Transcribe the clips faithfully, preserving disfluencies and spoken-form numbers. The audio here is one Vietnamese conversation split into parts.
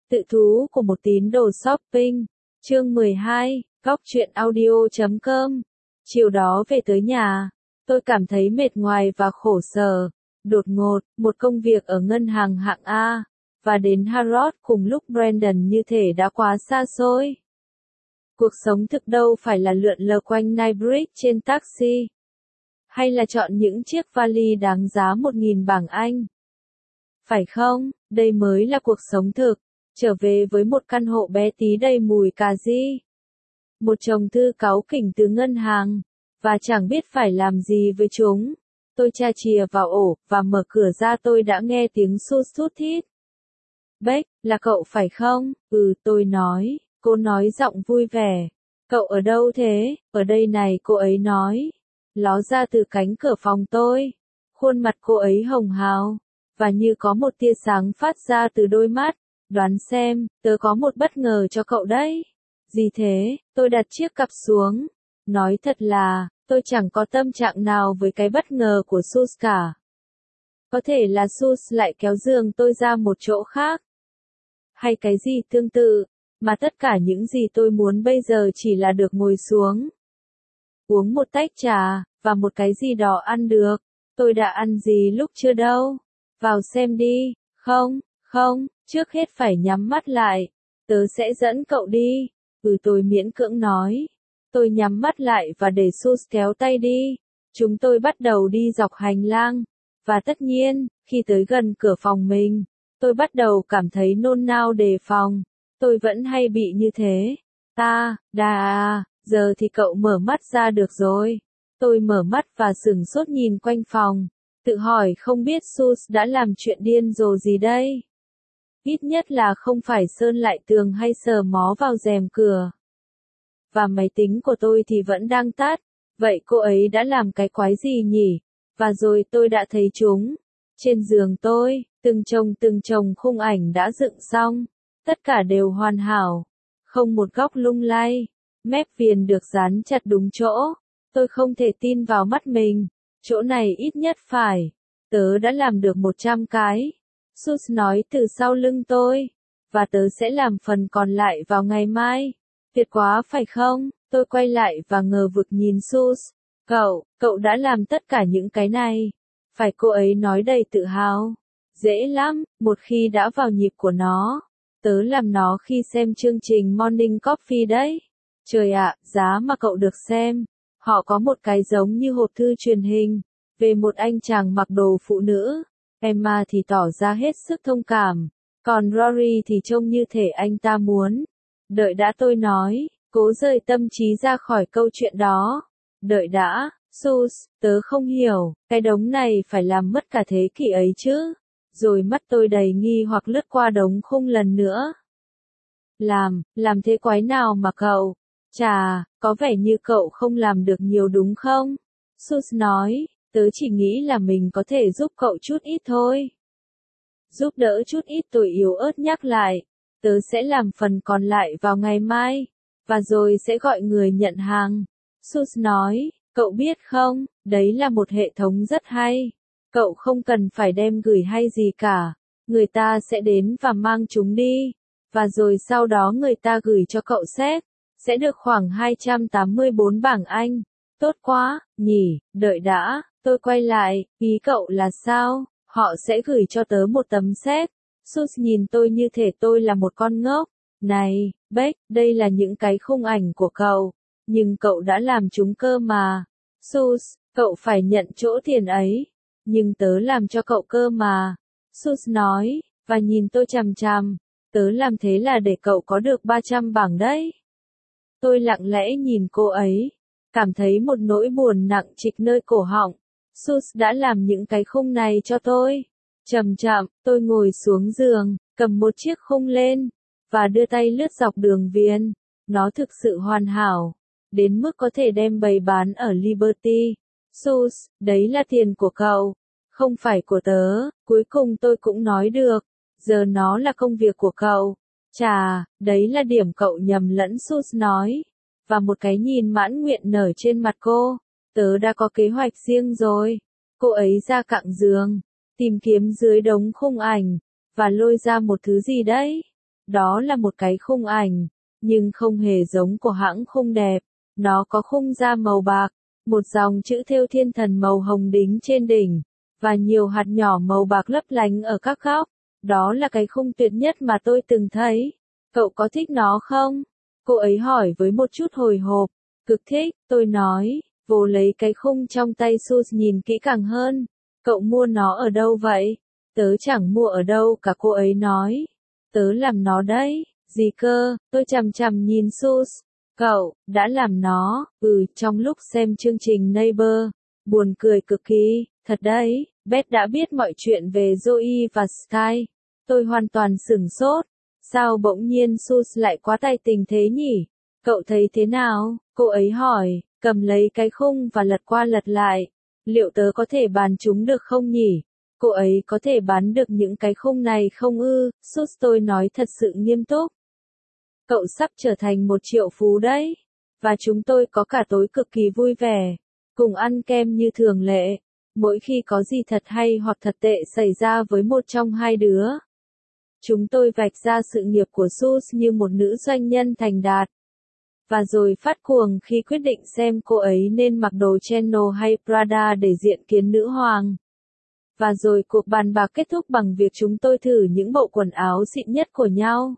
Tự thú của một tín đồ shopping. Chương mười hai, góc truyện audio chấm com. Chiều đó về tới nhà, tôi cảm thấy mệt nhoài và khổ sở. Đột ngột, một công việc ở ngân hàng hạng A, và đến Harrods cùng lúc Brandon như thể đã quá xa xôi. Cuộc sống thực đâu phải là lượn lờ quanh Knightsbridge trên taxi, hay là chọn những chiếc vali đáng giá một nghìn bảng Anh. Phải không, đây mới là cuộc sống thực. Trở về với một căn hộ bé tí đầy mùi cà ri. Một chồng thư cáu kỉnh từ ngân hàng, và chẳng biết phải làm gì với chúng. Tôi tra chìa vào ổ, và mở cửa ra tôi đã nghe tiếng sút sút thít. Beck, là cậu phải không? Ừ, tôi nói, cô nói giọng vui vẻ. Cậu ở đâu thế? Ở đây này, cô ấy nói. Ló ra từ cánh cửa phòng tôi. Khuôn mặt cô ấy hồng hào, và như có một tia sáng phát ra từ đôi mắt. Đoán xem, tớ có một bất ngờ cho cậu đấy. Gì thế? Tôi đặt chiếc cặp xuống. Nói thật là, tôi chẳng có tâm trạng nào với cái bất ngờ của Sus cả. Có thể là Sus lại kéo giường tôi ra một chỗ khác. Hay cái gì tương tự, mà tất cả những gì tôi muốn bây giờ chỉ là được ngồi xuống. Uống một tách trà, và một cái gì đó ăn được. Tôi đã ăn gì lúc chưa đâu. Vào xem đi. Không, không. Trước hết phải nhắm mắt lại. Tớ sẽ dẫn cậu đi. Ừ, tôi miễn cưỡng nói. Tôi nhắm mắt lại và để Sus kéo tay đi. Chúng tôi bắt đầu đi dọc hành lang. Và tất nhiên, khi tới gần cửa phòng mình, tôi bắt đầu cảm thấy nôn nao đề phòng. Tôi vẫn hay bị như thế. Ta, đà à, giờ thì cậu mở mắt ra được rồi. Tôi mở mắt và sửng sốt nhìn quanh phòng. Tự hỏi không biết Sus đã làm chuyện điên rồ gì đây. Ít nhất là không phải sơn lại tường hay sờ mó vào rèm cửa. Và máy tính của tôi thì vẫn đang tắt. Vậy cô ấy đã làm cái quái gì nhỉ? Và rồi tôi đã thấy chúng. Trên giường tôi, từng chồng từng chồng khung ảnh đã dựng xong. Tất cả đều hoàn hảo. Không một góc lung lay. Mép viền được dán chặt đúng chỗ. Tôi không thể tin vào mắt mình. Chỗ này ít nhất phải. Tớ đã làm được một trăm cái. Sus nói từ sau lưng tôi. Và tớ sẽ làm phần còn lại vào ngày mai. Tuyệt quá phải không? Tôi quay lại và ngờ vực nhìn Sus. Cậu, cậu đã làm tất cả những cái này. Phải, cô ấy nói đầy tự hào. Dễ lắm, một khi đã vào nhịp của nó. Tớ làm nó khi xem chương trình Morning Coffee đấy. Trời ạ, giá mà cậu được xem. Họ có một cái giống như hộp thư truyền hình. Về một anh chàng mặc đồ phụ nữ. Emma thì tỏ ra hết sức thông cảm. Còn Rory thì trông như thể anh ta muốn. Đợi đã, tôi nói, cố rời tâm trí ra khỏi câu chuyện đó. Đợi đã, Sus, tớ không hiểu, cái đống này phải làm mất cả thế kỷ ấy chứ. Rồi mắt tôi đầy nghi hoặc lướt qua đống khung lần nữa. Làm, làm thế quái nào mà cậu? Chà, có vẻ như cậu không làm được nhiều đúng không? Sus nói, tớ chỉ nghĩ là mình có thể giúp cậu chút ít thôi. Giúp đỡ chút ít, tôi yếu ớt nhắc lại. Tớ sẽ làm phần còn lại vào ngày mai. Và rồi sẽ gọi người nhận hàng. Sus nói, cậu biết không, đấy là một hệ thống rất hay. Cậu không cần phải đem gửi hay gì cả. Người ta sẽ đến và mang chúng đi. Và rồi sau đó người ta gửi cho cậu séc. Sẽ được khoảng hai trăm tám mươi bốn bảng Anh. Tốt quá, nhỉ, đợi đã, tôi quay lại, ý cậu là sao? Họ sẽ gửi cho tớ một tấm séc. Sus nhìn tôi như thể tôi là một con ngốc. Này, Beck, đây là những cái khung ảnh của cậu. Nhưng cậu đã làm chúng cơ mà. Sus, cậu phải nhận chỗ tiền ấy. Nhưng tớ làm cho cậu cơ mà. Sus nói, và nhìn tôi chằm chằm. Tớ làm thế là để cậu có được ba trăm bảng đấy. Tôi lặng lẽ nhìn cô ấy. Cảm thấy một nỗi buồn nặng trịch nơi cổ họng. Sus đã làm những cái khung này cho tôi. Chậm chậm, tôi ngồi xuống giường, cầm một chiếc khung lên, và đưa tay lướt dọc đường viền. Nó thực sự hoàn hảo, đến mức có thể đem bày bán ở Liberty. Sus, đấy là tiền của cậu, không phải của tớ. Cuối cùng tôi cũng nói được, giờ nó là công việc của cậu. Chà, đấy là điểm cậu nhầm lẫn, Sus nói. Và một cái nhìn mãn nguyện nở trên mặt cô. Tớ đã có kế hoạch riêng rồi. Cô ấy ra cạnh giường, tìm kiếm dưới đống khung ảnh, và lôi ra một thứ gì đấy. Đó là một cái khung ảnh, nhưng không hề giống của hãng khung đẹp. Nó có khung da màu bạc, một dòng chữ thêu thiên thần màu hồng đính trên đỉnh, và nhiều hạt nhỏ màu bạc lấp lánh ở các góc. Đó là cái khung tuyệt nhất mà tôi từng thấy. Cậu có thích nó không? Cô ấy hỏi với một chút hồi hộp. Cực thích, tôi nói, vồ lấy cái khung trong tay Sus nhìn kỹ càng hơn. Cậu mua nó ở đâu vậy? Tớ chẳng mua ở đâu cả, cô ấy nói. Tớ làm nó đấy. Gì cơ? Tôi chằm chằm nhìn Sus. Cậu, đã làm nó? Ừ, trong lúc xem chương trình Neighbor. Buồn cười cực kỳ, thật đấy. Beth đã biết mọi chuyện về Joey và Sky. Tôi hoàn toàn sửng sốt. Sao bỗng nhiên Sus lại quá tay tình thế nhỉ? Cậu thấy thế nào? Cô ấy hỏi, cầm lấy cái khung và lật qua lật lại. Liệu tớ có thể bán chúng được không nhỉ? Cô ấy có thể bán được những cái khung này không ư? Sus, tôi nói thật sự nghiêm túc. Cậu sắp trở thành một triệu phú đấy. Và chúng tôi có cả tối cực kỳ vui vẻ. Cùng ăn kem như thường lệ. Mỗi khi có gì thật hay hoặc thật tệ xảy ra với một trong hai đứa. Chúng tôi vạch ra sự nghiệp của Sus như một nữ doanh nhân thành đạt. Và rồi phát cuồng khi quyết định xem cô ấy nên mặc đồ Chanel hay Prada để diện kiến nữ hoàng. Và rồi cuộc bàn bạc kết thúc bằng việc chúng tôi thử những bộ quần áo xịn nhất của nhau.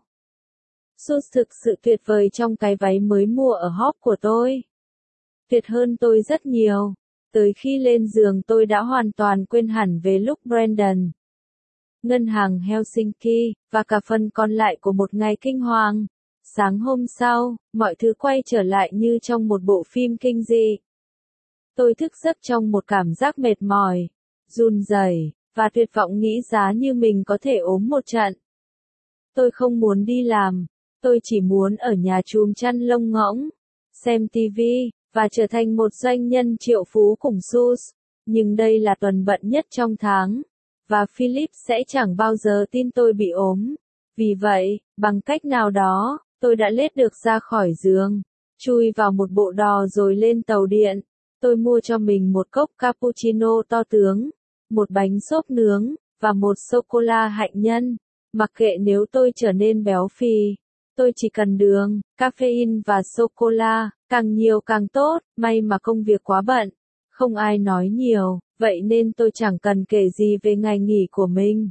Sus thực sự tuyệt vời trong cái váy mới mua ở Hop của tôi. Tuyệt hơn tôi rất nhiều. Tới khi lên giường tôi đã hoàn toàn quên hẳn về lúc Brandon. Ngân hàng Helsinki, và cả phần còn lại của một ngày kinh hoàng. Sáng hôm sau, mọi thứ quay trở lại như trong một bộ phim kinh dị. Tôi thức giấc trong một cảm giác mệt mỏi, run rẩy, và tuyệt vọng nghĩ giá như mình có thể ốm một trận. Tôi không muốn đi làm, tôi chỉ muốn ở nhà chùm chăn lông ngỗng, xem ti vi, và trở thành một doanh nhân triệu phú cùng Sus. Nhưng đây là tuần bận nhất trong tháng. Và Philip sẽ chẳng bao giờ tin tôi bị ốm. Vì vậy, bằng cách nào đó, tôi đã lết được ra khỏi giường, chui vào một bộ đò rồi lên tàu điện. Tôi mua cho mình một cốc cappuccino to tướng, một bánh xốp nướng, và một sô-cô-la hạnh nhân. Mặc kệ nếu tôi trở nên béo phì, tôi chỉ cần đường, caffeine và sô-cô-la, càng nhiều càng tốt. May mà công việc quá bận, không ai nói nhiều, vậy nên tôi chẳng cần kể gì về ngày nghỉ của mình.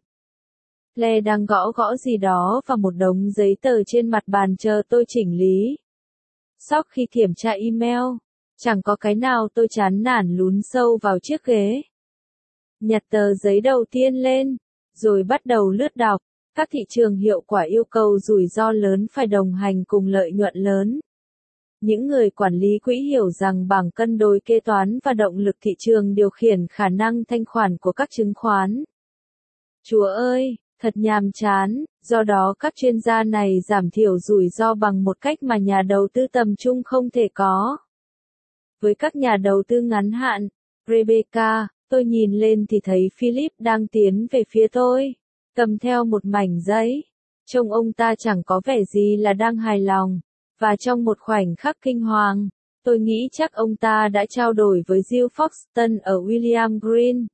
Lê đang gõ gõ gì đó vào một đống giấy tờ trên mặt bàn chờ tôi chỉnh lý. Sau khi kiểm tra email, chẳng có cái nào tôi chán nản lún sâu vào chiếc ghế. Nhặt tờ giấy đầu tiên lên, rồi bắt đầu lướt đọc. Các thị trường hiệu quả yêu cầu rủi ro lớn phải đồng hành cùng lợi nhuận lớn. Những người quản lý quỹ hiểu rằng bảng cân đối kế toán và động lực thị trường điều khiển khả năng thanh khoản của các chứng khoán. Chúa ơi, thật nhàm chán, do đó các chuyên gia này giảm thiểu rủi ro bằng một cách mà nhà đầu tư tầm trung không thể có. Với các nhà đầu tư ngắn hạn, Rebecca, tôi nhìn lên thì thấy Philip đang tiến về phía tôi, cầm theo một mảnh giấy. Trông ông ta chẳng có vẻ gì là đang hài lòng. Và trong một khoảnh khắc kinh hoàng, tôi nghĩ chắc ông ta đã trao đổi với Jill Foxton ở William Green.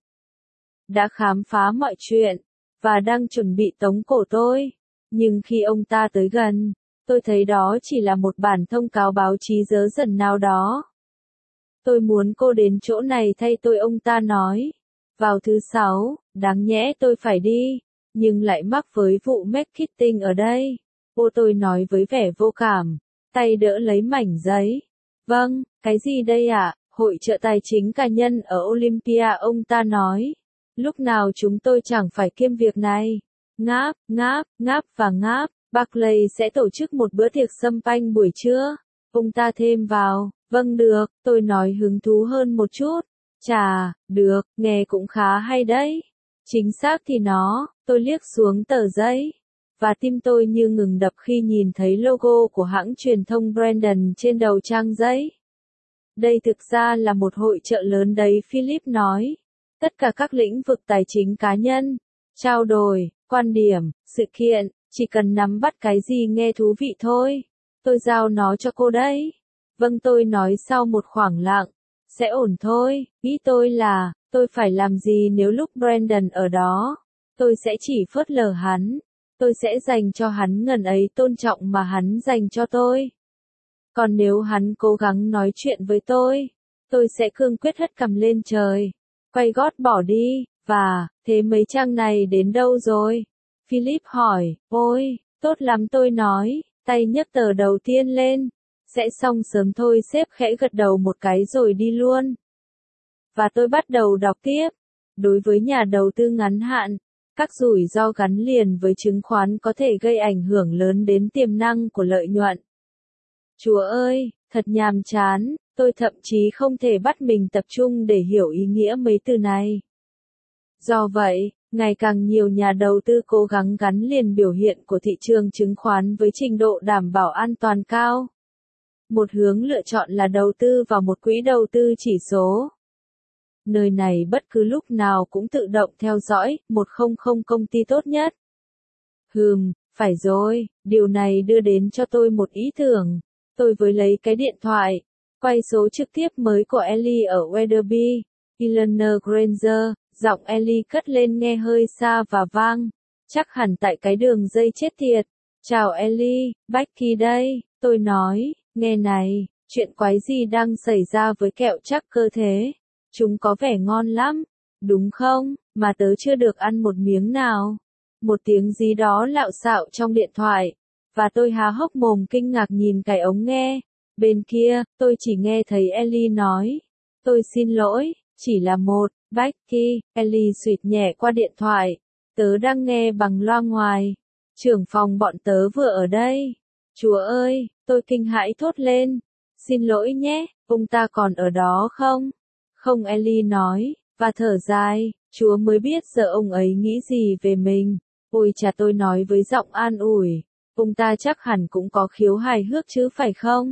Đã khám phá mọi chuyện, và đang chuẩn bị tống cổ tôi. Nhưng khi ông ta tới gần, tôi thấy đó chỉ là một bản thông cáo báo chí dớ dẩn nào đó. Tôi muốn cô đến chỗ này thay tôi, ông ta nói. Vào thứ sáu, đáng nhẽ tôi phải đi, nhưng lại mắc với vụ marketing ở đây. Ô, tôi nói với vẻ vô cảm, tay đỡ lấy mảnh giấy. Vâng, cái gì đây ạ? À? Hội chợ tài chính cá nhân ở Olympia, ông ta nói. Lúc nào chúng tôi chẳng phải kiêm việc này. Ngáp, ngáp, ngáp và ngáp. Barclay sẽ tổ chức một bữa tiệc sâm panh buổi trưa. Ông ta thêm vào. Vâng được, tôi nói hứng thú hơn một chút. Chà, được, nghe cũng khá hay đấy. Chính xác thì nó, tôi liếc xuống tờ giấy. Và tim tôi như ngừng đập khi nhìn thấy logo của hãng truyền thông Brandon trên đầu trang giấy. Đây thực ra là một hội chợ lớn đấy, Philip nói. Tất cả các lĩnh vực tài chính cá nhân, trao đổi, quan điểm, sự kiện, chỉ cần nắm bắt cái gì nghe thú vị thôi. Tôi giao nó cho cô đấy. Vâng, tôi nói sau một khoảng lặng. Sẽ ổn thôi, ý tôi là, tôi phải làm gì nếu lúc Brandon ở đó. Tôi sẽ chỉ phớt lờ hắn. tôi sẽ dành cho hắn ngần ấy tôn trọng mà hắn dành cho tôi. Còn nếu hắn cố gắng nói chuyện với tôi, tôi sẽ cương quyết hất cằm lên trời, quay gót bỏ đi, và, thế mấy trang này đến đâu rồi? Philip hỏi, ôi, tốt lắm tôi nói, tay nhấc tờ đầu tiên lên, sẽ xong sớm thôi sếp khẽ gật đầu một cái rồi đi luôn. Và tôi bắt đầu đọc tiếp, đối với nhà đầu tư ngắn hạn, các rủi ro gắn liền với chứng khoán có thể gây ảnh hưởng lớn đến tiềm năng của lợi nhuận. Chúa ơi, thật nhàm chán, tôi thậm chí không thể bắt mình tập trung để hiểu ý nghĩa mấy từ này. Do vậy, ngày càng nhiều nhà đầu tư cố gắng gắn liền biểu hiện của thị trường chứng khoán với trình độ đảm bảo an toàn cao. Một hướng lựa chọn là đầu tư vào một quỹ đầu tư chỉ số. Nơi này bất cứ lúc nào cũng tự động theo dõi một trăm công ty tốt nhất. Hừm, phải rồi, điều này đưa đến cho tôi một ý tưởng. Tôi với lấy cái điện thoại, quay số trực tiếp mới của Ellie ở Weatherby, Eleanor Granger, giọng Ellie cất lên nghe hơi xa và vang, chắc hẳn tại cái đường dây chết tiệt. Chào Ellie, Becky đây, tôi nói, nghe này, chuyện quái gì đang xảy ra với kẹo chắc cơ thế? Chúng có vẻ ngon lắm, đúng không, mà tớ chưa được ăn một miếng nào. Một tiếng gì đó lạo xạo trong điện thoại, và tôi há hốc mồm kinh ngạc nhìn cái ống nghe. Bên kia, tôi chỉ nghe thấy Ellie nói, tôi xin lỗi, chỉ là một, Becky, Ellie suýt nhẹ qua điện thoại, tớ đang nghe bằng loa ngoài, trưởng phòng bọn tớ vừa ở đây. Chúa ơi, tôi kinh hãi thốt lên, xin lỗi nhé, ông ta còn ở đó không? Không, Ellie nói, và thở dài, Chúa mới biết giờ ông ấy nghĩ gì về mình. Ôi chà, tôi nói với giọng an ủi, ông ta chắc hẳn cũng có khiếu hài hước chứ phải không?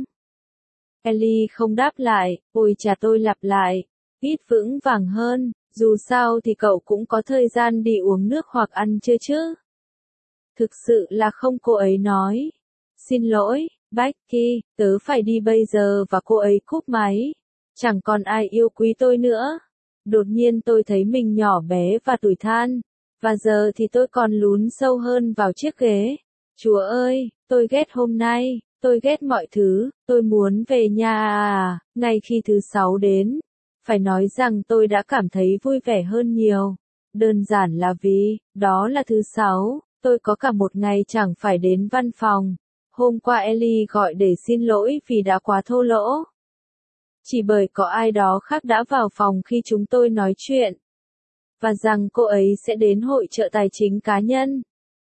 Ellie không đáp lại, ôi chà, tôi lặp lại, ít vững vàng hơn, dù sao thì cậu cũng có thời gian đi uống nước hoặc ăn trưa chứ. Thực sự là không, cô ấy nói. Xin lỗi, Becky, tớ phải đi bây giờ, và cô ấy cúp máy. Chẳng còn ai yêu quý tôi nữa. Đột nhiên tôi thấy mình nhỏ bé và tủi than. Và giờ thì tôi còn lún sâu hơn vào chiếc ghế. Chúa ơi, tôi ghét hôm nay, tôi ghét mọi thứ, tôi muốn về nhà à, ngay khi thứ sáu đến. Phải nói rằng tôi đã cảm thấy vui vẻ hơn nhiều. Đơn giản là vì, đó là thứ sáu, tôi có cả một ngày chẳng phải đến văn phòng. Hôm qua Ellie gọi để xin lỗi vì đã quá thô lỗ. Chỉ bởi có ai đó khác đã vào phòng khi chúng tôi nói chuyện. Và rằng cô ấy sẽ đến hội chợ tài chính cá nhân.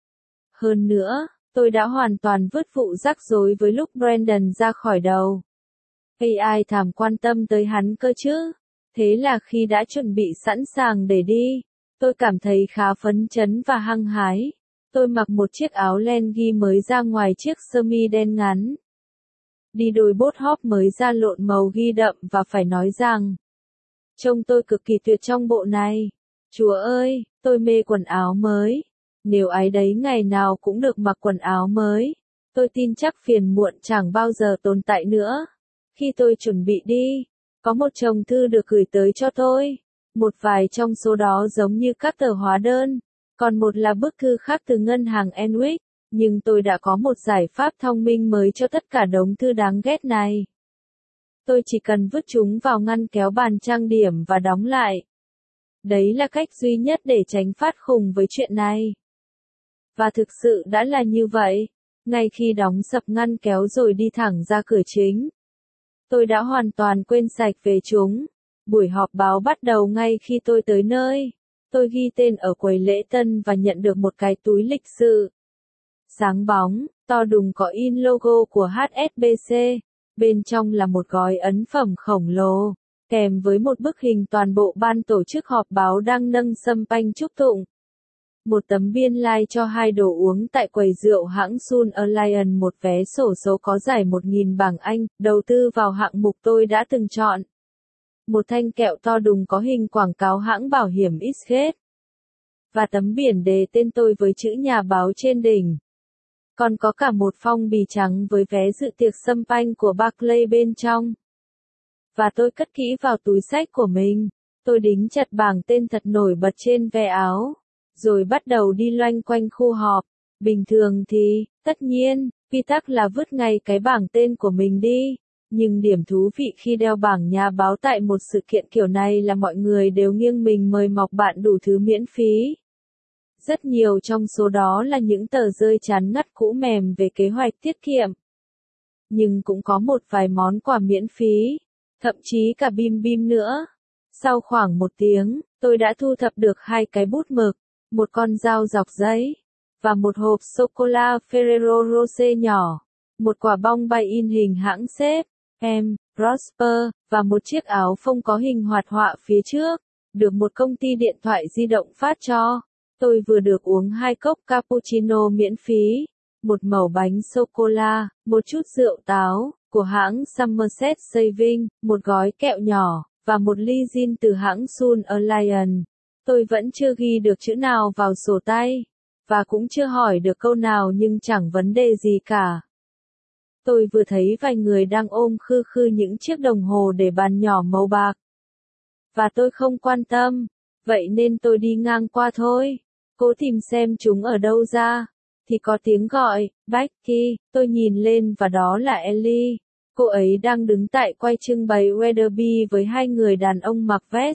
Hơn nữa, tôi đã hoàn toàn vứt vụ rắc rối với lúc Brandon ra khỏi đầu. Hay ai thèm quan tâm tới hắn cơ chứ? Thế là khi đã chuẩn bị sẵn sàng để đi, tôi cảm thấy khá phấn chấn và hăng hái. Tôi mặc một chiếc áo len ghi mới ra ngoài chiếc sơ mi đen ngắn. Đi đôi bốt hóp mới ra lộn màu ghi đậm và phải nói rằng, trông tôi cực kỳ tuyệt trong bộ này. Chúa ơi, tôi mê quần áo mới. Nếu ai đấy ngày nào cũng được mặc quần áo mới, tôi tin chắc phiền muộn chẳng bao giờ tồn tại nữa. Khi tôi chuẩn bị đi, có một chồng thư được gửi tới cho tôi. Một vài trong số đó giống như các tờ hóa đơn, còn một là bức thư khác từ ngân hàng Enwick. Nhưng tôi đã có một giải pháp thông minh mới cho tất cả đống thư đáng ghét này. Tôi chỉ cần vứt chúng vào ngăn kéo bàn trang điểm và đóng lại. Đấy là cách duy nhất để tránh phát khùng với chuyện này. Và thực sự đã là như vậy. Ngay khi đóng sập ngăn kéo rồi đi thẳng ra cửa chính, tôi đã hoàn toàn quên sạch về chúng. Buổi họp báo bắt đầu ngay khi tôi tới nơi. Tôi ghi tên ở quầy lễ tân và nhận được một cái túi lịch sự. Sáng bóng, to đùng có in logo của hát ét bê xê. Bên trong là một gói ấn phẩm khổng lồ, kèm với một bức hình toàn bộ ban tổ chức họp báo đang nâng sâm panh chúc tụng. Một tấm biên lai like cho hai đồ uống tại quầy rượu hãng Sun Alliance, một vé xổ số có giải một nghìn bảng Anh, đầu tư vào hạng mục tôi đã từng chọn. Một thanh kẹo to đùng có hình quảng cáo hãng bảo hiểm Eastgate. Và tấm biển đề tên tôi với chữ nhà báo trên đỉnh. Còn có cả một phong bì trắng với vé dự tiệc sâm panh của Barclay bên trong. Và tôi cất kỹ vào túi xách của mình. Tôi đính chặt bảng tên thật nổi bật trên ve áo. Rồi bắt đầu đi loanh quanh khu họp. Bình thường thì, tất nhiên, quy tắc là vứt ngay cái bảng tên của mình đi. Nhưng điểm thú vị khi đeo bảng nhà báo tại một sự kiện kiểu này là mọi người đều nghiêng mình mời mọc bạn đủ thứ miễn phí. Rất nhiều trong số đó là những tờ rơi chán ngắt cũ mềm về kế hoạch tiết kiệm. Nhưng cũng có một vài món quà miễn phí, thậm chí cả bim bim nữa. Sau khoảng một tiếng, tôi đã thu thập được hai cái bút mực, một con dao dọc giấy, và một hộp sô-cô-la Ferrero Rocher nhỏ, một quả bong bay in hình hãng xếp, em, Prosper, và một chiếc áo phông có hình hoạt họa phía trước, được một công ty điện thoại di động phát cho. Tôi vừa được uống hai cốc cappuccino miễn phí, một mẩu bánh sô-cô-la, một chút rượu táo, của hãng Somerset Saving, một gói kẹo nhỏ, và một ly gin từ hãng Sun Alliance. Tôi vẫn chưa ghi được chữ nào vào sổ tay, và cũng chưa hỏi được câu nào nhưng chẳng vấn đề gì cả. Tôi vừa thấy vài người đang ôm khư khư những chiếc đồng hồ để bàn nhỏ màu bạc. Và tôi không quan tâm, vậy nên tôi đi ngang qua thôi, cố tìm xem chúng ở đâu ra. Thì có tiếng gọi, Becky, tôi nhìn lên và đó là Ellie. Cô ấy đang đứng tại quay trưng bày Weatherby với hai người đàn ông mặc vest.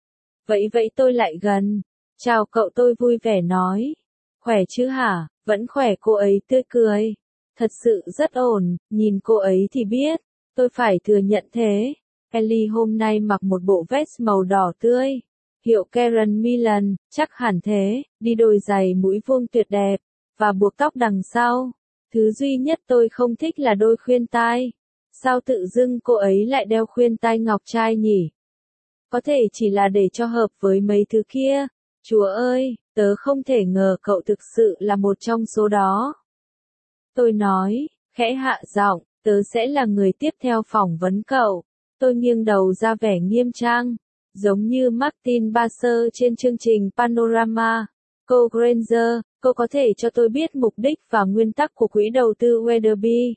Vậy vậy tôi lại gần. Chào cậu, tôi vui vẻ nói. Khỏe chứ hả? Vẫn khỏe, cô ấy tươi cười. Thật sự rất ổn, nhìn cô ấy thì biết. Tôi phải thừa nhận thế. Ellie hôm nay mặc một bộ vest màu đỏ tươi. Hiệu Karen Millen, chắc hẳn thế, đi đôi giày mũi vuông tuyệt đẹp, và buộc tóc đằng sau. Thứ duy nhất tôi không thích là đôi khuyên tai. Sao tự dưng cô ấy lại đeo khuyên tai ngọc trai nhỉ? Có thể chỉ là để cho hợp với mấy thứ kia. Chúa ơi, tớ không thể ngờ cậu thực sự là một trong số đó. Tôi nói, khẽ hạ giọng, tớ sẽ là người tiếp theo phỏng vấn cậu. Tôi nghiêng đầu ra vẻ nghiêm trang, giống như Martin Basser trên chương trình Panorama. Cô Granger, cô có thể cho tôi biết mục đích và nguyên tắc của quỹ đầu tư Weatherby.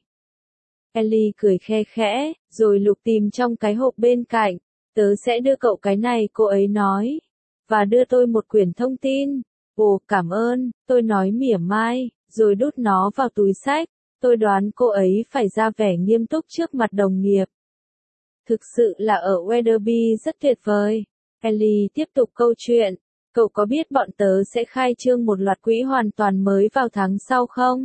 Ellie cười khe khẽ, rồi lục tìm trong cái hộp bên cạnh. Tớ sẽ đưa cậu cái này, cô ấy nói. Và đưa tôi một quyển thông tin. Ồ, cảm ơn, tôi nói mỉa mai, rồi đút nó vào túi xách. Tôi đoán cô ấy phải ra vẻ nghiêm túc trước mặt đồng nghiệp. Thực sự là ở Weatherby rất tuyệt vời. Ellie tiếp tục câu chuyện. Cậu có biết bọn tớ sẽ khai trương một loạt quỹ hoàn toàn mới vào tháng sau không?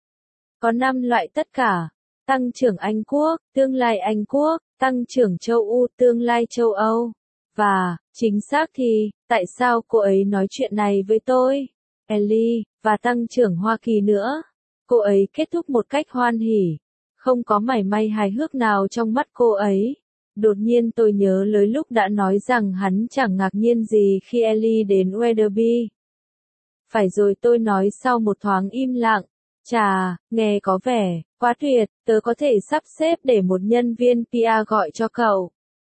Có năm loại tất cả. Tăng trưởng Anh Quốc, tương lai Anh Quốc, tăng trưởng châu Âu, tương lai châu Âu. Và, chính xác thì, tại sao cô ấy nói chuyện này với tôi? Ellie, và tăng trưởng Hoa Kỳ nữa. Cô ấy kết thúc một cách hoan hỉ. Không có mảy may hài hước nào trong mắt cô ấy. Đột nhiên tôi nhớ lời lúc đã nói rằng hắn chẳng ngạc nhiên gì khi Ellie đến Weatherby. Phải rồi, tôi nói sau một thoáng im lặng. Chà, nghe có vẻ quá tuyệt, tớ có thể sắp xếp để một nhân viên pê e gọi cho cậu.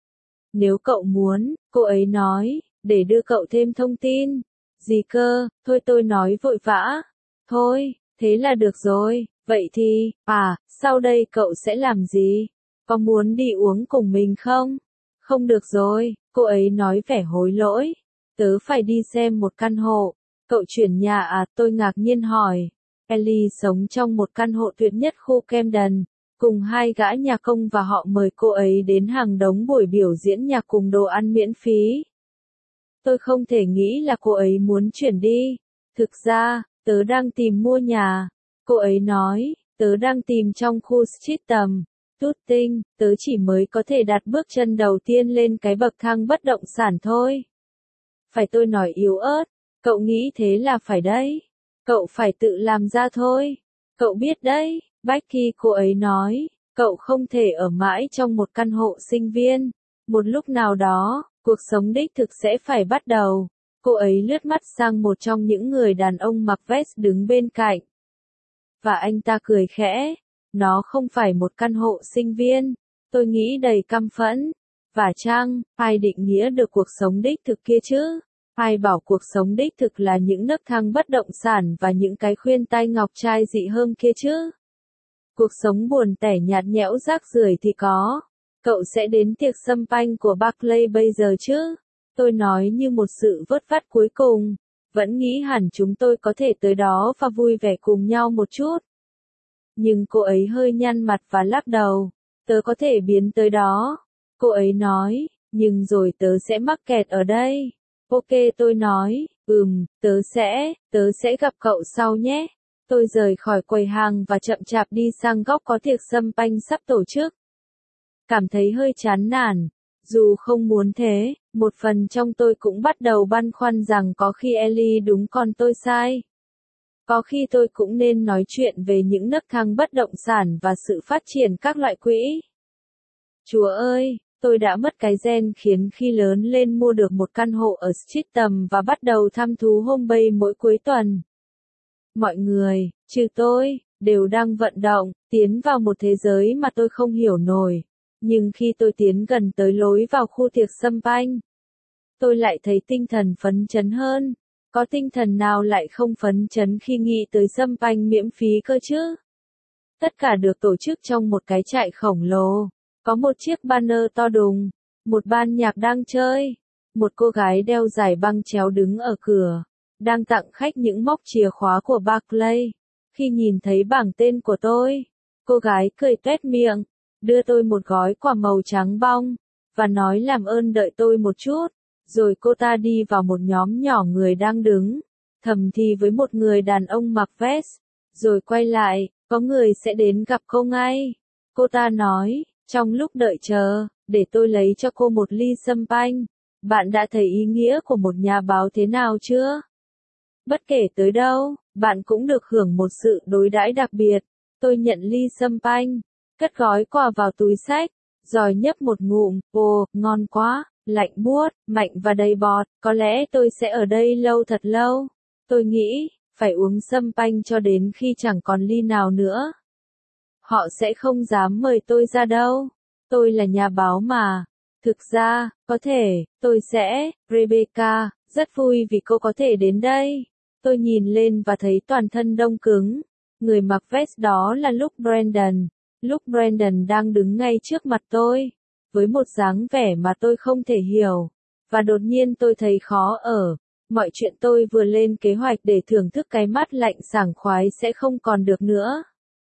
Nếu cậu muốn, cô ấy nói, để đưa cậu thêm thông tin. Gì cơ, thôi tôi nói vội vã. Thôi, thế là được rồi, vậy thì, à, sau đây cậu sẽ làm gì? Có muốn đi uống cùng mình không? Không được rồi, cô ấy nói vẻ hối lỗi. Tớ phải đi xem một căn hộ. Cậu chuyển nhà à? Tôi ngạc nhiên hỏi. Ellie sống trong một căn hộ tuyệt nhất khu Camden, cùng hai gã nhạc công và họ mời cô ấy đến hàng đống buổi biểu diễn nhạc cùng đồ ăn miễn phí. Tôi không thể nghĩ là cô ấy muốn chuyển đi. Thực ra, tớ đang tìm mua nhà. Cô ấy nói, tớ đang tìm trong khu Streatham. Tút tinh, tớ chỉ mới có thể đặt bước chân đầu tiên lên cái bậc thang bất động sản thôi. Phải, tôi nói yếu ớt, cậu nghĩ thế là phải đấy. Cậu phải tự làm ra thôi. Cậu biết đấy, Becky, cô ấy nói, cậu không thể ở mãi trong một căn hộ sinh viên. Một lúc nào đó, cuộc sống đích thực sẽ phải bắt đầu. Cô ấy lướt mắt sang một trong những người đàn ông mặc vest đứng bên cạnh. Và anh ta cười khẽ. Nó không phải một căn hộ sinh viên. Tôi nghĩ đầy căm phẫn. Và chăng, ai định nghĩa được cuộc sống đích thực kia chứ? Ai bảo cuộc sống đích thực là những nấc thang bất động sản và những cái khuyên tai ngọc trai dị hợm kia chứ? Cuộc sống buồn tẻ nhạt nhẽo rác rưởi thì có. Cậu sẽ đến tiệc sâm panh của Barclay bây giờ chứ? Tôi nói như một sự vớt vát cuối cùng. vẫn nghĩ hẳn chúng tôi có thể tới đó và vui vẻ cùng nhau một chút. Nhưng cô ấy hơi nhăn mặt và lắc đầu, tớ có thể biến tới đó. Cô ấy nói, nhưng rồi tớ sẽ mắc kẹt ở đây. Ok, tôi nói, ừm, tớ sẽ, tớ sẽ gặp cậu sau nhé. Tôi rời khỏi quầy hàng và chậm chạp đi sang góc có tiệc sâm panh sắp tổ chức. Cảm thấy hơi chán nản. Dù không muốn thế, một phần trong tôi cũng bắt đầu băn khoăn rằng có khi Ellie đúng còn tôi sai. Có khi tôi cũng nên nói chuyện về những nấc thang bất động sản và sự phát triển các loại quỹ. Chúa ơi, tôi đã mất cái gen khiến khi lớn lên mua được một căn hộ ở Streatham và bắt đầu thăm thú home bay mỗi cuối tuần. Mọi người, trừ tôi, đều đang vận động, tiến vào một thế giới mà tôi không hiểu nổi. Nhưng khi tôi tiến gần tới lối vào khu tiệc sâm panh, tôi lại thấy tinh thần phấn chấn hơn. Có tinh thần nào lại không phấn chấn khi nghĩ tới sâm panh miễn phí cơ chứ? Tất cả được tổ chức trong một cái trại khổng lồ. Có một chiếc banner to đùng, một ban nhạc đang chơi, một cô gái đeo giày băng chéo đứng ở cửa, đang tặng khách những móc chìa khóa của Barclay. Khi nhìn thấy bảng tên của tôi, cô gái cười tuét miệng, đưa tôi một gói quà màu trắng bong, và nói làm ơn đợi tôi một chút. Rồi cô ta đi vào một nhóm nhỏ người đang đứng, thầm thì với một người đàn ông mặc vest, rồi quay lại, có người sẽ đến gặp cô ngay. Cô ta nói, trong lúc đợi chờ, để tôi lấy cho cô một ly sâm panh. Bạn đã thấy ý nghĩa của một nhà báo thế nào chưa? Bất kể tới đâu, bạn cũng được hưởng một sự đối đãi đặc biệt. Tôi nhận ly sâm panh, cất gói quà vào túi xách, rồi nhấp một ngụm, ồ, ngon quá. Lạnh buốt, mạnh và đầy bọt, có lẽ tôi sẽ ở đây lâu thật lâu. Tôi nghĩ, phải uống sâm panh cho đến khi chẳng còn ly nào nữa. Họ sẽ không dám mời tôi ra đâu. Tôi là nhà báo mà. Thực ra, có thể, tôi sẽ, Rebecca, rất vui vì cô có thể đến đây. Tôi nhìn lên và thấy toàn thân đông cứng. Người mặc vest đó là Luke Brandon. Luke Brandon đang đứng ngay trước mặt tôi, với một dáng vẻ mà tôi không thể hiểu. Và đột nhiên tôi thấy khó ở. Mọi chuyện tôi vừa lên kế hoạch để thưởng thức cái mát lạnh sảng khoái sẽ không còn được nữa.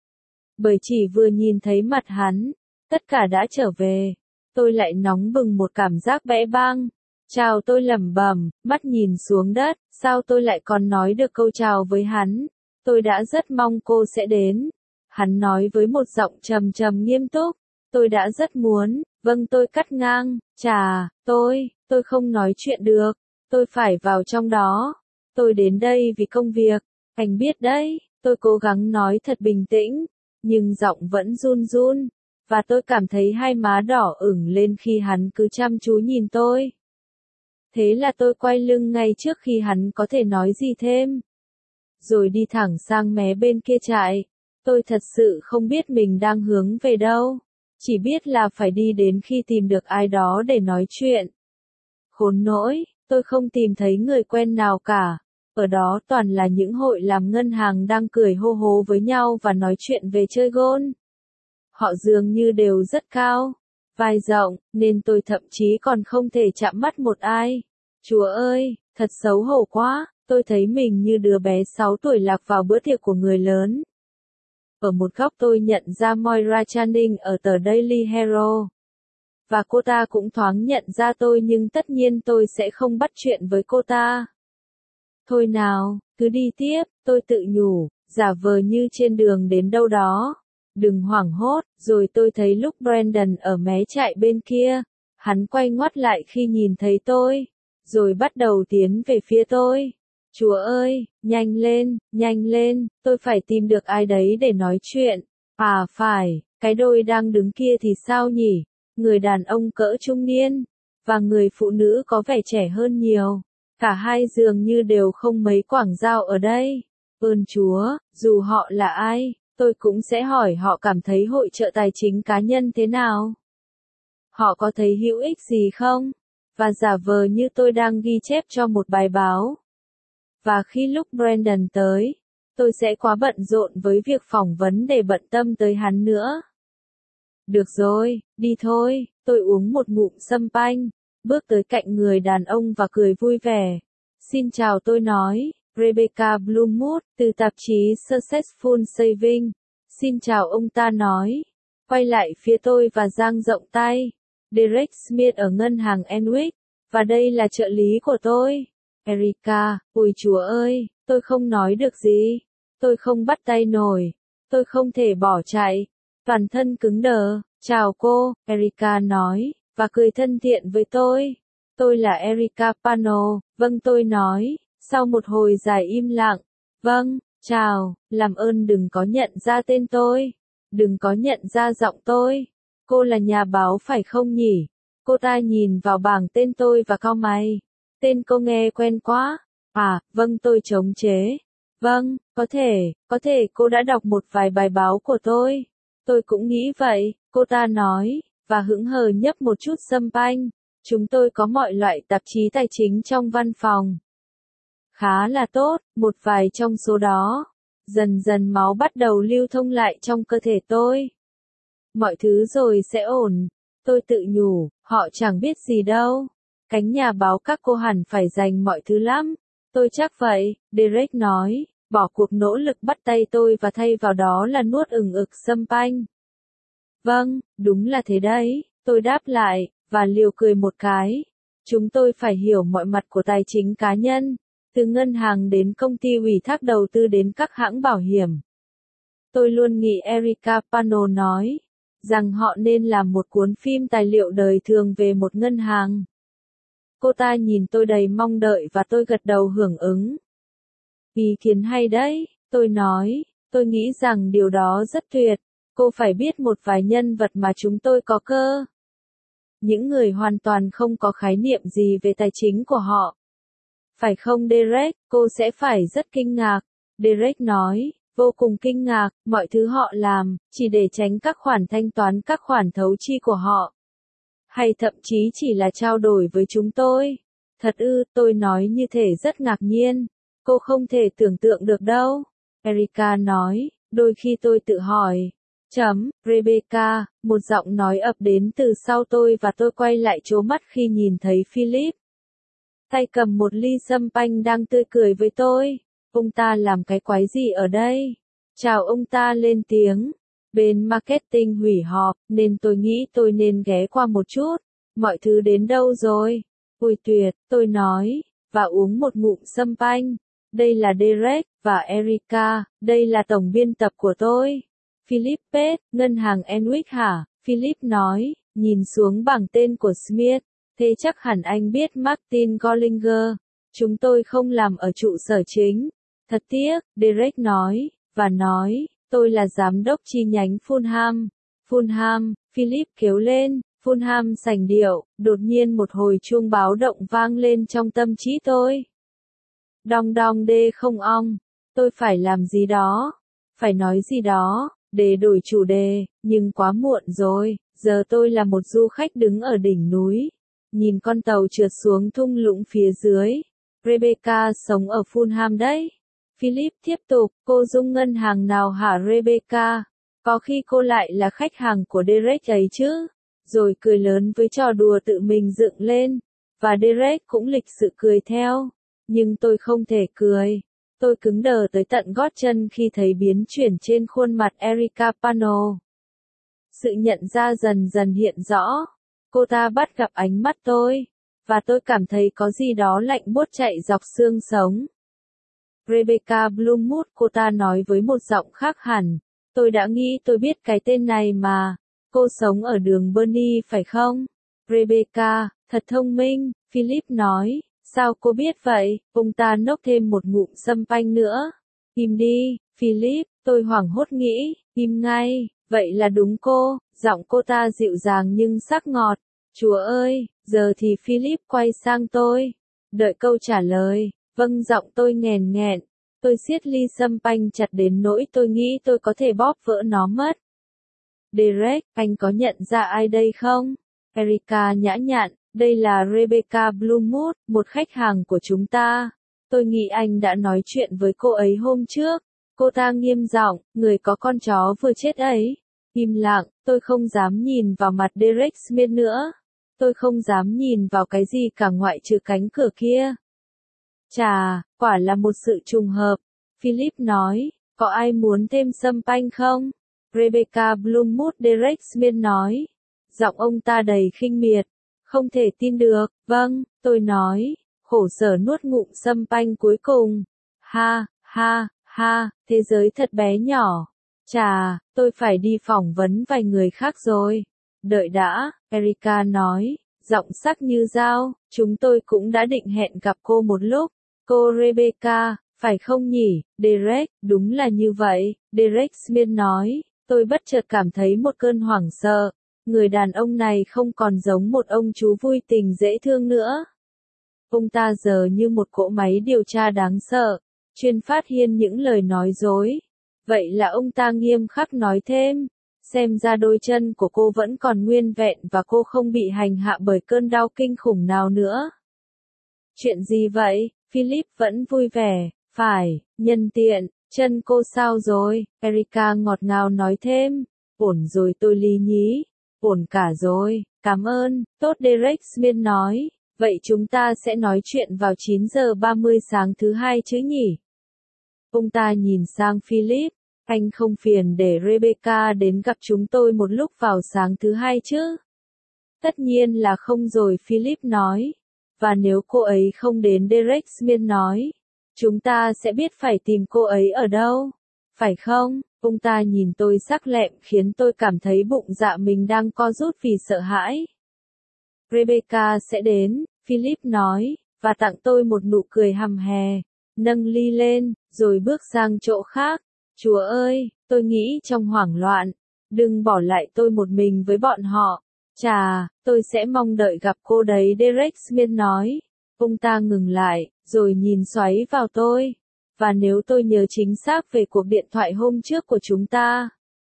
Bởi chỉ vừa nhìn thấy mặt hắn, tất cả đã trở về. Tôi lại nóng bừng một cảm giác bẽ bang. Chào, tôi lẩm bẩm, mắt nhìn xuống đất, sao tôi lại còn nói được câu chào với hắn. Tôi đã rất mong cô sẽ đến. Hắn nói với một giọng trầm trầm nghiêm túc. Tôi đã rất muốn. Vâng, tôi cắt ngang. Chà, tôi, tôi không nói chuyện được. Tôi phải vào trong đó. Tôi đến đây vì công việc. Anh biết đấy. Tôi cố gắng nói thật bình tĩnh, nhưng giọng vẫn run run. Và tôi cảm thấy hai má đỏ ửng lên khi hắn cứ chăm chú nhìn tôi. Thế là tôi quay lưng ngay trước khi hắn có thể nói gì thêm. Rồi đi thẳng sang mé bên kia trại. Tôi thật sự không biết mình đang hướng về đâu. Chỉ biết là phải đi đến khi tìm được ai đó để nói chuyện. Khốn nỗi, tôi không tìm thấy người quen nào cả. Ở đó toàn là những hội làm ngân hàng đang cười hô hố với nhau và nói chuyện về chơi gôn. Họ dường như đều rất cao, vai rộng, nên tôi thậm chí còn không thể chạm mắt một ai. Chúa ơi, thật xấu hổ quá, tôi thấy mình như đứa bé sáu tuổi lạc vào bữa tiệc của người lớn. Ở một góc tôi nhận ra Moira Channing ở tờ Daily Herald. Và cô ta cũng thoáng nhận ra tôi, nhưng tất nhiên tôi sẽ không bắt chuyện với cô ta. Thôi nào, cứ đi tiếp, tôi tự nhủ, giả vờ như trên đường đến đâu đó. Đừng hoảng hốt. Rồi tôi thấy Luke Brandon ở mé trại bên kia. Hắn quay ngoắt lại khi nhìn thấy tôi, rồi bắt đầu tiến về phía tôi. Chúa ơi, nhanh lên, nhanh lên, tôi phải tìm được ai đấy để nói chuyện. À phải, cái đôi đang đứng kia thì sao nhỉ? Người đàn ông cỡ trung niên, và người phụ nữ có vẻ trẻ hơn nhiều. Cả hai dường như đều không mấy quảng giao ở đây. Ơn Chúa, dù họ là ai, tôi cũng sẽ hỏi họ cảm thấy hội trợ tài chính cá nhân thế nào. Họ có thấy hữu ích gì không? Và giả vờ như tôi đang ghi chép cho một bài báo. Và khi lúc Brandon tới, tôi sẽ quá bận rộn với việc phỏng vấn để bận tâm tới hắn nữa. Được rồi, đi thôi. Tôi uống một ngụm sâm panh, bước tới cạnh người đàn ông và cười vui vẻ. Xin chào, tôi nói, Rebecca Bloomwood, từ tạp chí Successful Saving. Xin chào, ông ta nói. Quay lại phía tôi và dang rộng tay. Derek Smith ở ngân hàng Enwick. Và đây là trợ lý của tôi. Erica, ôi chúa ơi, tôi không nói được gì. Tôi không bắt tay nổi. Tôi không thể bỏ chạy. Toàn thân cứng đờ. Chào cô, Erica nói, và cười thân thiện với tôi. Tôi là Erica Pano, vâng tôi nói, sau một hồi dài im lặng. Vâng, chào, làm ơn đừng có nhận ra tên tôi. Đừng có nhận ra giọng tôi. Cô là nhà báo phải không nhỉ? Cô ta nhìn vào bảng tên tôi và cau mày. Tên cô nghe quen quá. À, vâng tôi chống chế. Vâng, có thể, có thể cô đã đọc một vài bài báo của tôi. Tôi cũng nghĩ vậy, cô ta nói, và hững hờ nhấp một chút champagne. Chúng tôi có mọi loại tạp chí tài chính trong văn phòng. Khá là tốt, một vài trong số đó. Dần dần máu bắt đầu lưu thông lại trong cơ thể tôi. Mọi thứ rồi sẽ ổn. Tôi tự nhủ, họ chẳng biết gì đâu. Cánh nhà báo các cô hẳn phải dành mọi thứ lắm. Tôi chắc vậy, Derek nói, bỏ cuộc nỗ lực bắt tay tôi và thay vào đó là nuốt ừng ực champagne. Vâng, đúng là thế đấy, tôi đáp lại, và liều cười một cái. Chúng tôi phải hiểu mọi mặt của tài chính cá nhân, từ ngân hàng đến công ty ủy thác đầu tư đến các hãng bảo hiểm. Tôi luôn nghĩ Erica Pano nói, rằng họ nên làm một cuốn phim tài liệu đời thường về một ngân hàng. Cô ta nhìn tôi đầy mong đợi và tôi gật đầu hưởng ứng. Ý kiến hay đấy, tôi nói, tôi nghĩ rằng điều đó rất tuyệt. Cô phải biết một vài nhân vật mà chúng tôi có cơ. Những người hoàn toàn không có khái niệm gì về tài chính của họ. Phải không Derek, cô sẽ phải rất kinh ngạc. Derek nói, vô cùng kinh ngạc, mọi thứ họ làm, chỉ để tránh các khoản thanh toán các khoản thấu chi của họ. Hay thậm chí chỉ là trao đổi với chúng tôi. Thật ư, tôi nói như thể rất ngạc nhiên. Cô không thể tưởng tượng được đâu. Erica nói, đôi khi tôi tự hỏi. Chấm, Rebecca, một giọng nói ập đến từ sau tôi và tôi quay lại trố mắt khi nhìn thấy Philip. Tay cầm một ly champagne đang tươi cười với tôi. Ông ta làm cái quái gì ở đây? Chào ông ta lên tiếng. Bên marketing hủy họp, nên tôi nghĩ tôi nên ghé qua một chút. Mọi thứ đến đâu rồi? Ôi tuyệt, tôi nói, và uống một ngụm champagne. Đây là Derek, và Erica, đây là tổng biên tập của tôi. Philip Pett, ngân hàng Enwick hả? Philip nói, nhìn xuống bảng tên của Smith. Thế chắc hẳn anh biết Martin Gollinger. Chúng tôi không làm ở trụ sở chính. Thật tiếc, Derek nói, và nói, tôi là giám đốc chi nhánh Fulham. Fulham, Philip kêu lên, Fulham sành điệu, đột nhiên một hồi chuông báo động vang lên trong tâm trí tôi. Đong đong đê không ong, tôi phải làm gì đó, phải nói gì đó, để đổi chủ đề, nhưng quá muộn rồi, giờ tôi là một du khách đứng ở đỉnh núi, nhìn con tàu trượt xuống thung lũng phía dưới. Rebecca sống ở Fulham đấy. Philip tiếp tục, cô dung ngân hàng nào hả Rebecca? Có khi cô lại là khách hàng của Derek ấy chứ? Rồi cười lớn với trò đùa tự mình dựng lên. Và Derek cũng lịch sự cười theo. Nhưng tôi không thể cười. Tôi cứng đờ tới tận gót chân khi thấy biến chuyển trên khuôn mặt Erica Pano. Sự nhận ra dần dần hiện rõ. Cô ta bắt gặp ánh mắt tôi. Và tôi cảm thấy có gì đó lạnh buốt chạy dọc xương sống. Rebecca Bloomwood, cô ta nói với một giọng khác hẳn. Tôi đã nghĩ tôi biết cái tên này mà. Cô sống ở đường Bernie phải không? Rebecca, thật thông minh, Philip nói. Sao cô biết vậy? Ông ta nốc thêm một ngụm champagne nữa. Im đi, Philip, tôi hoảng hốt nghĩ. Im ngay, vậy là đúng cô. Giọng cô ta dịu dàng nhưng sắc ngọt. Chúa ơi, giờ thì Philip quay sang tôi. Đợi câu trả lời. Vâng, giọng tôi nghèn nghẹn. Tôi siết ly champagne chặt đến nỗi tôi nghĩ tôi có thể bóp vỡ nó mất. Derek, anh có nhận ra ai đây không? Erica nhã nhặn, đây là Rebecca Bloomwood, một khách hàng của chúng ta. Tôi nghĩ anh đã nói chuyện với cô ấy hôm trước. Cô ta nghiêm giọng, người có con chó vừa chết ấy. Im lặng, tôi không dám nhìn vào mặt Derek Smith nữa. Tôi không dám nhìn vào cái gì cả ngoại trừ cánh cửa kia. Chà, quả là một sự trùng hợp. Philip nói, có ai muốn thêm sâm panh không? Rebecca Bloomwood Derek Smith nói. Giọng ông ta đầy khinh miệt. Không thể tin được, vâng, tôi nói, khổ sở nuốt ngụm sâm panh cuối cùng. Ha, ha, ha, thế giới thật bé nhỏ. Chà, tôi phải đi phỏng vấn vài người khác rồi. Đợi đã, Erica nói, giọng sắc như dao, chúng tôi cũng đã định hẹn gặp cô một lúc. Cô Rebecca, phải không nhỉ, Derek, đúng là như vậy, Derek Smith nói, tôi bất chợt cảm thấy một cơn hoảng sợ. Người đàn ông này không còn giống một ông chú vui tình dễ thương nữa. Ông ta giờ như một cỗ máy điều tra đáng sợ, chuyên phát hiện những lời nói dối. Vậy là ông ta nghiêm khắc nói thêm, xem ra đôi chân của cô vẫn còn nguyên vẹn và cô không bị hành hạ bởi cơn đau kinh khủng nào nữa. Chuyện gì vậy? Philip vẫn vui vẻ, phải, nhân tiện, chân cô sao rồi? Erica ngọt ngào nói thêm, ổn rồi tôi lý nhí, ổn cả rồi, cảm ơn, tốt Derek Smith nói, vậy chúng ta sẽ nói chuyện vào chín giờ ba mươi sáng thứ hai chứ nhỉ? Ông ta nhìn sang Philip, anh không phiền để Rebecca đến gặp chúng tôi một lúc vào sáng thứ hai chứ? Tất nhiên là không rồi Philip nói. Và nếu cô ấy không đến Derek Smith nói, chúng ta sẽ biết phải tìm cô ấy ở đâu. Phải không? Ông ta nhìn tôi sắc lẹm khiến tôi cảm thấy bụng dạ mình đang co rút vì sợ hãi. Rebecca sẽ đến, Philip nói, và tặng tôi một nụ cười hăm hè, nâng ly lên, rồi bước sang chỗ khác. Chúa ơi, tôi nghĩ trong hoảng loạn, đừng bỏ lại tôi một mình với bọn họ. Chà, tôi sẽ mong đợi gặp cô đấy Derek Smith nói. Ông ta ngừng lại, rồi nhìn xoáy vào tôi. Và nếu tôi nhớ chính xác về cuộc điện thoại hôm trước của chúng ta,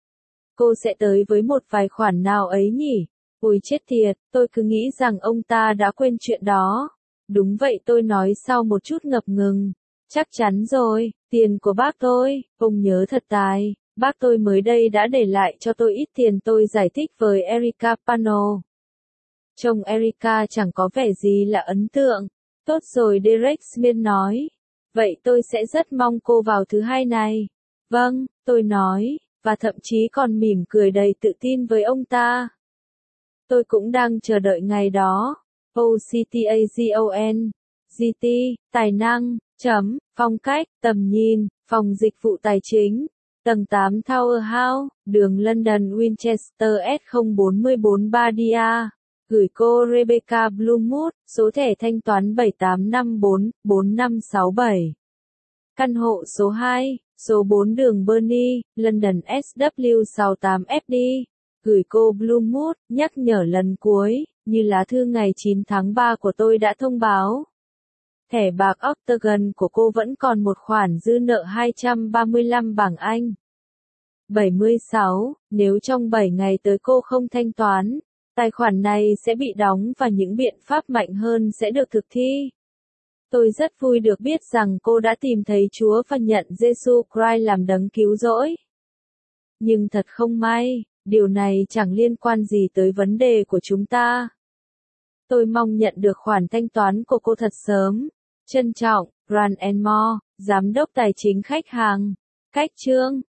cô sẽ tới với một vài khoản nào ấy nhỉ? Ôi chết tiệt, tôi cứ nghĩ rằng ông ta đã quên chuyện đó. Đúng vậy tôi nói sau một chút ngập ngừng. Chắc chắn rồi, tiền của bác tôi, ông nhớ thật tài. Bác tôi mới đây đã để lại cho tôi ít tiền tôi giải thích với Erica Pano. Trông Erica chẳng có vẻ gì là ấn tượng. Tốt rồi Derek Smith nói. Vậy tôi sẽ rất mong cô vào thứ hai này. Vâng, tôi nói, và thậm chí còn mỉm cười đầy tự tin với ông ta. Tôi cũng đang chờ đợi ngày đó. O C T A G O N, G T, tài năng, chấm, phong cách, tầm nhìn, phòng dịch vụ tài chính. Tầng tám Tower House, đường London Winchester S không bốn bốn ba Dia. Gửi cô Rebecca Bloomwood, số thẻ thanh toán bảy tám năm bốn bốn năm sáu bảy. Căn hộ số hai, số bốn đường Burnley, London S W sáu tám F D. Gửi cô Bloomwood, nhắc nhở lần cuối, như lá thư ngày chín tháng ba của tôi đã thông báo. Thẻ bạc Octagon của cô vẫn còn một khoản dư nợ hai trăm ba mươi lăm bảng Anh. bảy mươi sáu, nếu trong bảy ngày tới cô không thanh toán, tài khoản này sẽ bị đóng và những biện pháp mạnh hơn sẽ được thực thi. Tôi rất vui được biết rằng cô đã tìm thấy Chúa và nhận Jesus Christ làm đấng cứu rỗi. Nhưng thật không may, điều này chẳng liên quan gì tới vấn đề của chúng ta. Tôi mong nhận được khoản thanh toán của cô thật sớm. Trân trọng, Rand and More, Giám đốc Tài chính khách hàng. Cách chương